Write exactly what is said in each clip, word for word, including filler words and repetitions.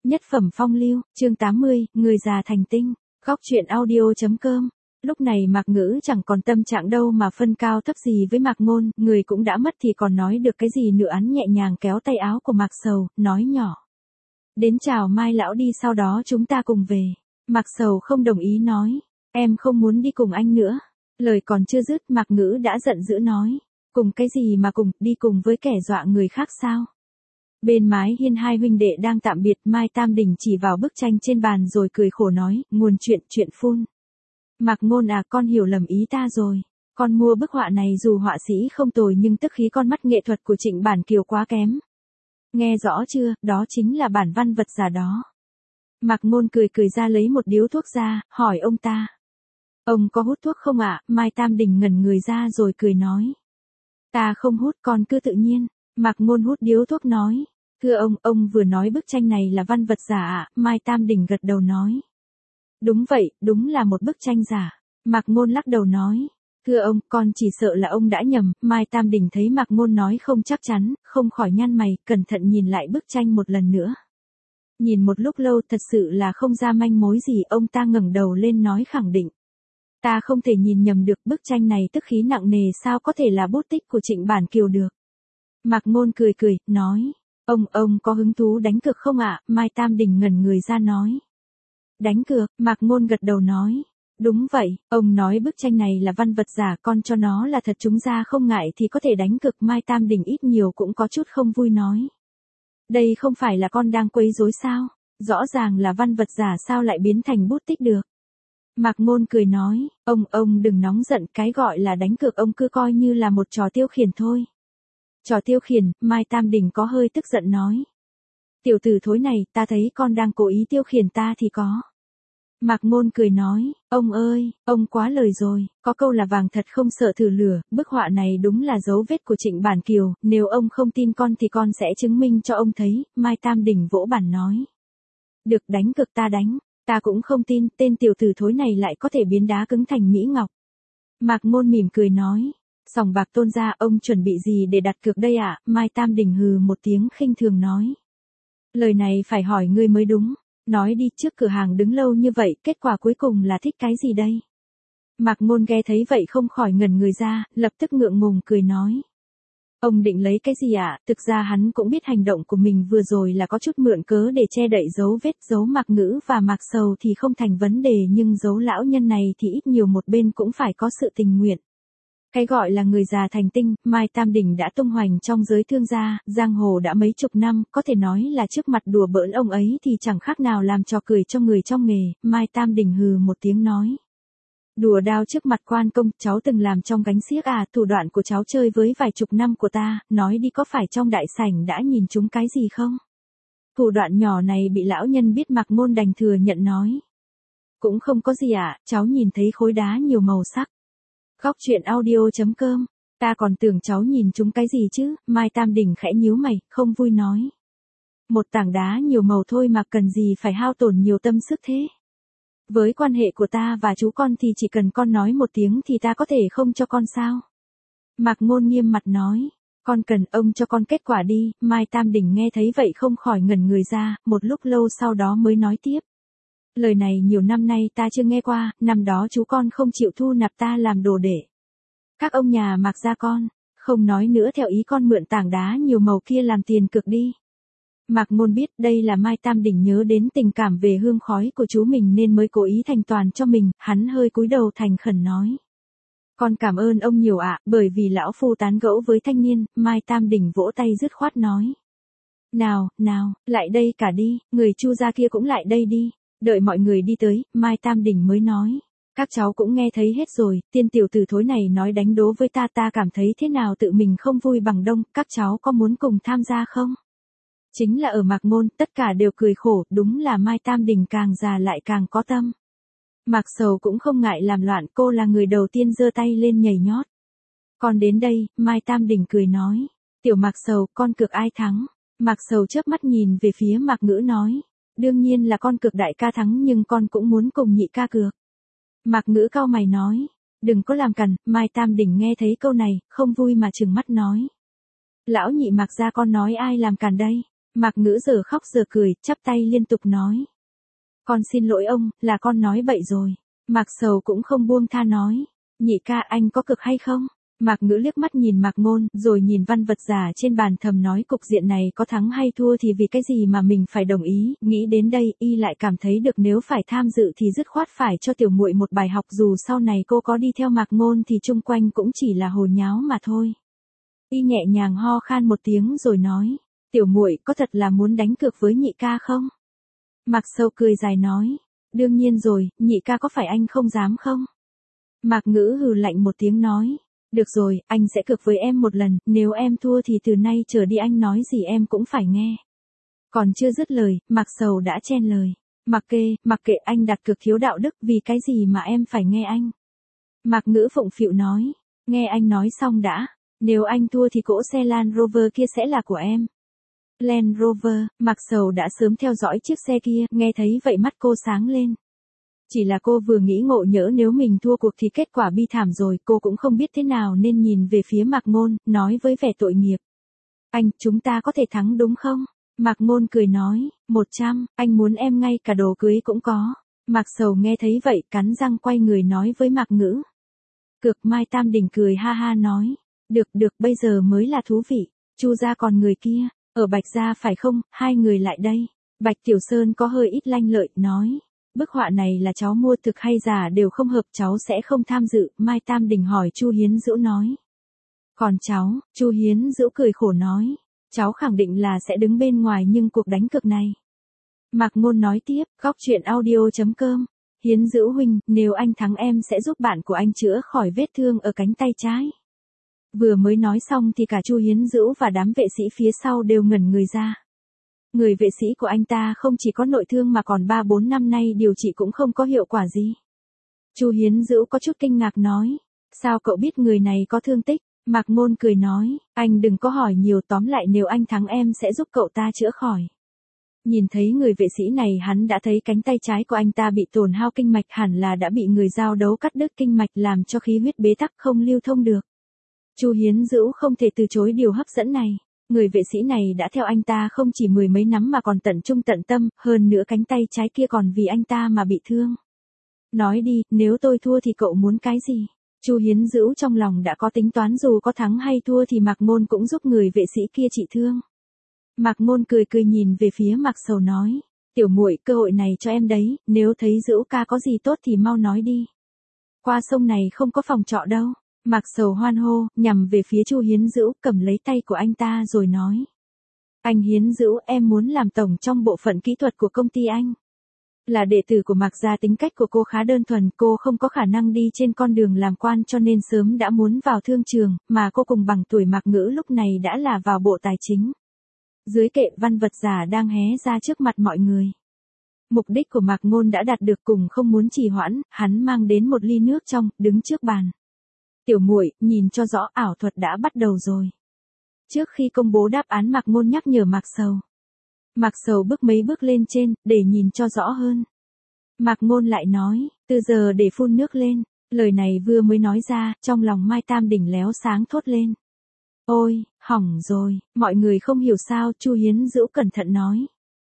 Nhất phẩm phong lưu, chương tám mươi, người già thành tinh, góc truyện audio.com. Lúc này Mạc Ngữ chẳng còn tâm trạng đâu mà phân cao thấp gì với Mạc Ngôn, người cũng đã mất thì còn nói được cái gì nữa. Hắn nhẹ nhàng kéo tay áo của Mạc Sầu, nói nhỏ. Đến chào Mai lão đi, sau đó chúng ta cùng về. Mạc Sầu không đồng ý nói, em không muốn đi cùng anh nữa. Lời còn chưa dứt Mạc Ngữ đã giận dữ nói, cùng cái gì mà cùng, đi cùng với kẻ dọa người khác sao? Bên mái hiên hai huynh đệ đang tạm biệt, Mai Tam Đình chỉ vào bức tranh trên bàn rồi cười khổ nói, nguồn chuyện, chuyện phun. Mạc Ngôn à, con hiểu lầm ý ta rồi. Con mua bức họa này dù họa sĩ không tồi nhưng tức khí con mắt nghệ thuật của Trịnh Bản Kiều quá kém. Nghe rõ chưa, đó chính là bản văn vật giả đó. Mạc Ngôn cười cười ra lấy một điếu thuốc ra, hỏi ông ta. Ông có hút thuốc không ạ? Mai Tam Đình ngẩn người ra rồi cười nói. Ta không hút, con cứ tự nhiên. Mạc Ngôn hút điếu thuốc nói. Thưa ông, ông vừa nói bức tranh này là văn vật giả ạ? Mai Tam Đình gật đầu nói. Đúng vậy, đúng là một bức tranh giả. Mạc Ngôn lắc đầu nói. Thưa ông, con chỉ sợ là ông đã nhầm. Mai Tam Đình thấy Mạc Ngôn nói không chắc chắn, không khỏi nhăn mày, cẩn thận nhìn lại bức tranh một lần nữa. Nhìn một lúc lâu thật sự là không ra manh mối gì, ông ta ngẩng đầu lên nói khẳng định. Ta không thể nhìn nhầm được, bức tranh này tức khí nặng nề, sao có thể là bút tích của Trịnh Bản Kiều được. Mạc Ngôn cười cười, nói. Ông, ông có hứng thú đánh cược không ạ? Mai Tam Đình ngẩn người ra nói. Đánh cược, Mạc Ngôn gật đầu nói. Đúng vậy, ông nói bức tranh này là văn vật giả, con cho nó là thật chúng ra không ngại thì có thể đánh cược. Mai Tam Đình ít nhiều cũng có chút không vui nói. Đây không phải là con đang quấy rối sao? Rõ ràng là văn vật giả, sao lại biến thành bút tích được? Mạc Ngôn cười nói, ông, ông đừng nóng giận, cái gọi là đánh cược ông cứ coi như là một trò tiêu khiển thôi. Trò tiêu khiển, Mai Tam Đình có hơi tức giận nói. Tiểu tử thối này, ta thấy con đang cố ý tiêu khiển ta thì có. Mạc Ngôn cười nói, ông ơi, ông quá lời rồi, có câu là vàng thật không sợ thử lửa, bức họa này đúng là dấu vết của Trịnh Bản Kiều, nếu ông không tin con thì con sẽ chứng minh cho ông thấy. Mai Tam Đình vỗ bàn nói. Được, đánh cược ta đánh, ta cũng không tin, tên tiểu tử thối này lại có thể biến đá cứng thành mỹ ngọc. Mạc Ngôn mỉm cười nói. Sòng bạc Tôn gia, ông chuẩn bị gì để đặt cược đây ạ? À? Mai Tam Đình hừ một tiếng khinh thường nói. Lời này phải hỏi ngươi mới đúng. Nói đi, trước cửa hàng đứng lâu như vậy, kết quả cuối cùng là thích cái gì đây? Mạc Ngôn nghe thấy vậy không khỏi ngẩn người ra, lập tức ngượng ngùng cười nói. Ông định lấy cái gì ạ? À? Thực ra hắn cũng biết hành động của mình vừa rồi là có chút mượn cớ để che đậy dấu vết, giấu Mạc Ngữ và Mạc Sầu thì không thành vấn đề, nhưng giấu lão nhân này thì ít nhiều một bên cũng phải có sự tình nguyện. Cái gọi là người già thành tinh, Mai Tam Đình đã tung hoành trong giới thương gia, giang hồ đã mấy chục năm, có thể nói là trước mặt đùa bỡn ông ấy thì chẳng khác nào làm trò cười cho người trong nghề. Mai Tam Đình hừ một tiếng nói. Đùa đao trước mặt quan công, cháu từng làm trong gánh xiếc à? Thủ đoạn của cháu chơi với vài chục năm của ta, nói đi có phải trong đại sảnh đã nhìn chúng cái gì không? Thủ đoạn nhỏ này bị lão nhân biết. Mạc Ngôn đành thừa nhận nói. Cũng không có gì ạ, à, cháu nhìn thấy khối đá nhiều màu sắc. Góc truyện audio.com, ta còn tưởng cháu nhìn chúng cái gì chứ? Mai Tam Đình khẽ nhíu mày, không vui nói. Một tảng đá nhiều màu thôi mà cần gì phải hao tổn nhiều tâm sức thế? Với quan hệ của ta và chú con thì chỉ cần con nói một tiếng thì ta có thể không cho con sao? Mạc Ngôn nghiêm mặt nói. Con cần ông cho con kết quả đi. Mai Tam Đình nghe thấy vậy không khỏi ngẩn người ra, một lúc lâu sau đó mới nói tiếp. Lời này nhiều năm nay ta chưa nghe qua, năm đó chú con không chịu thu nạp ta làm đồ đệ. Các ông nhà Mạc gia con, không nói nữa, theo ý con mượn tảng đá nhiều màu kia làm tiền cược đi. Mạc Ngôn biết đây là Mai Tam Đình nhớ đến tình cảm về hương khói của chú mình nên mới cố ý thành toàn cho mình, hắn hơi cúi đầu thành khẩn nói. Con cảm ơn ông nhiều ạ, bởi vì lão phu tán gẫu với thanh niên. Mai Tam Đình vỗ tay dứt khoát nói. Nào, nào, lại đây cả đi, người Chu gia kia cũng lại đây đi. Đợi mọi người đi tới, Mai Tam Đình mới nói. Các cháu cũng nghe thấy hết rồi, tiên tiểu tử thối này nói đánh đố với ta, ta cảm thấy thế nào tự mình không vui bằng đông, các cháu có muốn cùng tham gia không? Chính là ở Mạc Ngôn, tất cả đều cười khổ, đúng là Mai Tam Đình càng già lại càng có tâm. Mạc Sầu cũng không ngại làm loạn, cô là người đầu tiên giơ tay lên nhảy nhót. Còn đến đây, Mai Tam Đình cười nói. Tiểu Mạc Sầu, con cược ai thắng? Mạc Sầu chớp mắt nhìn về phía Mạc Ngữ nói. Đương nhiên là con cược đại ca thắng, nhưng con cũng muốn cùng nhị ca cược. Mạc Ngữ cau mày nói. Đừng có làm cằn. Mai Tam Đình nghe thấy câu này, không vui mà trừng mắt nói. Lão nhị Mạc gia con nói ai làm càn đây? Mạc Ngữ giờ khóc giờ cười, chắp tay liên tục nói. Con xin lỗi ông, là con nói bậy rồi. Mạc Sầu cũng không buông tha nói. Nhị ca anh có cực hay không? Mạc Ngữ liếc mắt nhìn Mạc Ngôn, rồi nhìn văn vật giả trên bàn thầm nói cục diện này có thắng hay thua thì vì cái gì mà mình phải đồng ý, nghĩ đến đây, y lại cảm thấy được nếu phải tham dự thì dứt khoát phải cho tiểu muội một bài học dù sau này cô có đi theo Mạc Ngôn thì chung quanh cũng chỉ là hồ nháo mà thôi. Y nhẹ nhàng ho khan một tiếng rồi nói, tiểu muội có thật là muốn đánh cược với nhị ca không? Mạc Sầu cười dài nói, đương nhiên rồi, nhị ca có phải anh không dám không? Mạc Ngữ hừ lạnh một tiếng nói. Được rồi, anh sẽ cược với em một lần, nếu em thua thì từ nay trở đi anh nói gì em cũng phải nghe. Còn chưa dứt lời, Mạc Sầu đã chen lời. Mặc kệ, mặc kệ anh đặt cược thiếu đạo đức vì cái gì mà em phải nghe anh. Mạc Ngữ phụng phịu nói, nghe anh nói xong đã, nếu anh thua thì cỗ xe Land Rover kia sẽ là của em. Land Rover, Mạc Sầu đã sớm theo dõi chiếc xe kia, nghe thấy vậy mắt cô sáng lên. Chỉ là cô vừa nghĩ ngộ nhỡ nếu mình thua cuộc thì kết quả bi thảm rồi, cô cũng không biết thế nào nên nhìn về phía Mạc Ngôn, nói với vẻ tội nghiệp. Anh, chúng ta có thể thắng đúng không? Mạc Ngôn cười nói, một trăm, anh muốn em ngay cả đồ cưới cũng có. Mạc Sầu nghe thấy vậy, cắn răng quay người nói với Mạc Ngữ. Cược Mai Tam Đình cười ha ha nói, được được bây giờ mới là thú vị, Chu gia còn người kia, ở Bạch gia phải không, hai người lại đây. Bạch Tiểu Sơn có hơi ít lanh lợi, nói. Bức họa này là cháu mua thực hay giả đều không hợp, cháu sẽ không tham dự. Mai Tam Đình hỏi Chu Hiến Dữu nói. Còn cháu, Chu Hiến Dữu cười khổ nói. Cháu khẳng định là sẽ đứng bên ngoài nhưng cuộc đánh cược này. Mạc Ngôn nói tiếp, góc truyện audio chấm com. Hiến Dữu huynh, nếu anh thắng em sẽ giúp bạn của anh chữa khỏi vết thương ở cánh tay trái. Vừa mới nói xong thì cả Chu Hiến Dữu và đám vệ sĩ phía sau đều ngẩn người ra. Người vệ sĩ của anh ta không chỉ có nội thương mà còn ba bốn năm nay điều trị cũng không có hiệu quả gì. Chu Hiến Dữu có chút kinh ngạc nói, sao cậu biết người này có thương tích? Mạc Ngôn cười nói, anh đừng có hỏi nhiều, tóm lại nếu anh thắng em sẽ giúp cậu ta chữa khỏi. Nhìn thấy người vệ sĩ này hắn đã thấy cánh tay trái của anh ta bị tổn hao kinh mạch, hẳn là đã bị người giao đấu cắt đứt kinh mạch làm cho khí huyết bế tắc không lưu thông được. Chu Hiến Dữu không thể từ chối điều hấp dẫn này. Người vệ sĩ này đã theo anh ta không chỉ mười mấy năm mà còn tận trung tận tâm, hơn nữa cánh tay trái kia còn vì anh ta mà bị thương. Nói đi, nếu tôi thua thì cậu muốn cái gì? Chu Hiến Dữu trong lòng đã có tính toán dù có thắng hay thua thì Mạc Ngôn cũng giúp người vệ sĩ kia trị thương. Mạc Ngôn cười cười nhìn về phía Mạc Sầu nói, tiểu muội cơ hội này cho em đấy, nếu thấy Dữu ca có gì tốt thì mau nói đi. Qua sông này không có phòng trọ đâu. Mạc Sầu hoan hô, nhằm về phía Chu Hiến Dữu, cầm lấy tay của anh ta rồi nói. Anh Hiến Dữu, em muốn làm tổng trong bộ phận kỹ thuật của công ty anh. Là đệ tử của Mạc gia, tính cách của cô khá đơn thuần, cô không có khả năng đi trên con đường làm quan cho nên sớm đã muốn vào thương trường, mà cô cùng bằng tuổi Mạc Ngữ lúc này đã là vào bộ tài chính. Dưới kệ văn vật giả đang hé ra trước mặt mọi người. Mục đích của Mạc Ngôn đã đạt được, cùng không muốn trì hoãn, hắn mang đến một ly nước trong, đứng trước bàn. Tiểu muội, nhìn cho rõ, ảo thuật đã bắt đầu rồi. Trước khi công bố đáp án Mạc Ngôn nhắc nhở Mạc Sầu. Mạc Sầu bước mấy bước lên trên, để nhìn cho rõ hơn. Mạc Ngôn lại nói, từ giờ để phun nước lên. Lời này vừa mới nói ra, trong lòng Mai Tam Đình léo sáng thốt lên. Ôi, hỏng rồi, mọi người không hiểu sao, Chu Hiến Dữu cẩn thận nói.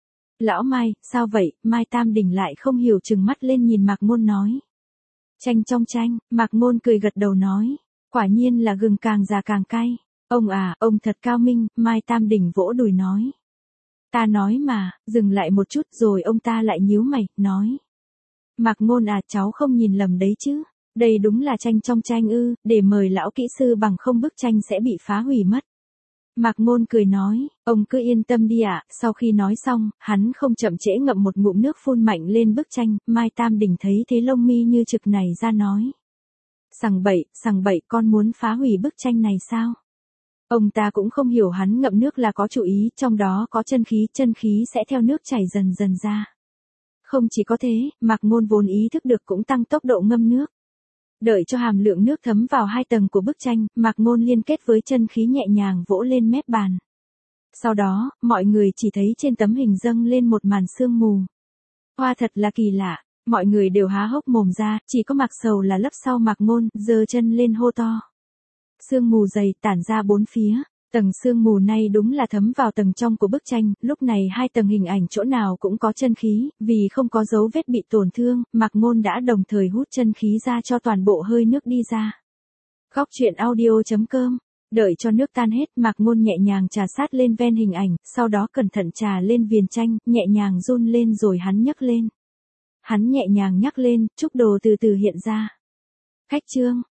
Lão Mai, sao vậy? Mai Tam Đình lại không hiểu, trừng mắt lên nhìn Mạc Ngôn nói. Chanh trong chanh, Mạc Ngôn cười gật đầu nói. Quả nhiên là gừng càng già càng cay. Ông à, ông thật cao minh, Mai Tam Đình vỗ đùi nói. Ta nói mà, dừng lại một chút rồi ông ta lại nhíu mày, nói. Mạc Ngôn à, cháu không nhìn lầm đấy chứ. Đây đúng là chanh trong chanh ư, để mời lão kỹ sư bằng không bức tranh sẽ bị phá hủy mất. Mạc Ngôn cười nói, ông cứ yên tâm đi ạ. Sau khi nói xong, hắn không chậm trễ ngậm một ngụm nước phun mạnh lên bức tranh. Mai Tam Đình thấy thế lông mi như trực này ra nói. Sằng bậy, sằng bậy, con muốn phá hủy bức tranh này sao? Ông ta cũng không hiểu hắn ngậm nước là có chủ ý, trong đó có chân khí, chân khí sẽ theo nước chảy dần dần ra. Không chỉ có thế, Mạc Ngôn vốn ý thức được cũng tăng tốc độ ngâm nước. Đợi cho hàm lượng nước thấm vào hai tầng của bức tranh, Mạc Ngôn liên kết với chân khí nhẹ nhàng vỗ lên mép bàn. Sau đó, mọi người chỉ thấy trên tấm hình dâng lên một màn sương mù. Hoa thật là kỳ lạ, mọi người đều há hốc mồm ra, chỉ có Mạc Sầu là lấp sau Mạc Ngôn, giơ chân lên hô to. Sương mù dày tản ra bốn phía, Tầng sương mù này đúng là thấm vào tầng trong của bức tranh, lúc này hai tầng hình ảnh chỗ nào cũng có chân khí, vì không có dấu vết bị tổn thương, Mạc Ngôn đã đồng thời hút chân khí ra cho toàn bộ hơi nước đi ra. Góc truyện audio chấm com. Đợi cho nước tan hết, Mạc Ngôn nhẹ nhàng trà sát lên ven hình ảnh, sau đó cẩn thận trà lên viền tranh, nhẹ nhàng run lên rồi hắn nhấc lên. Hắn nhẹ nhàng nhắc lên, chúc đồ từ từ hiện ra. Khách chương.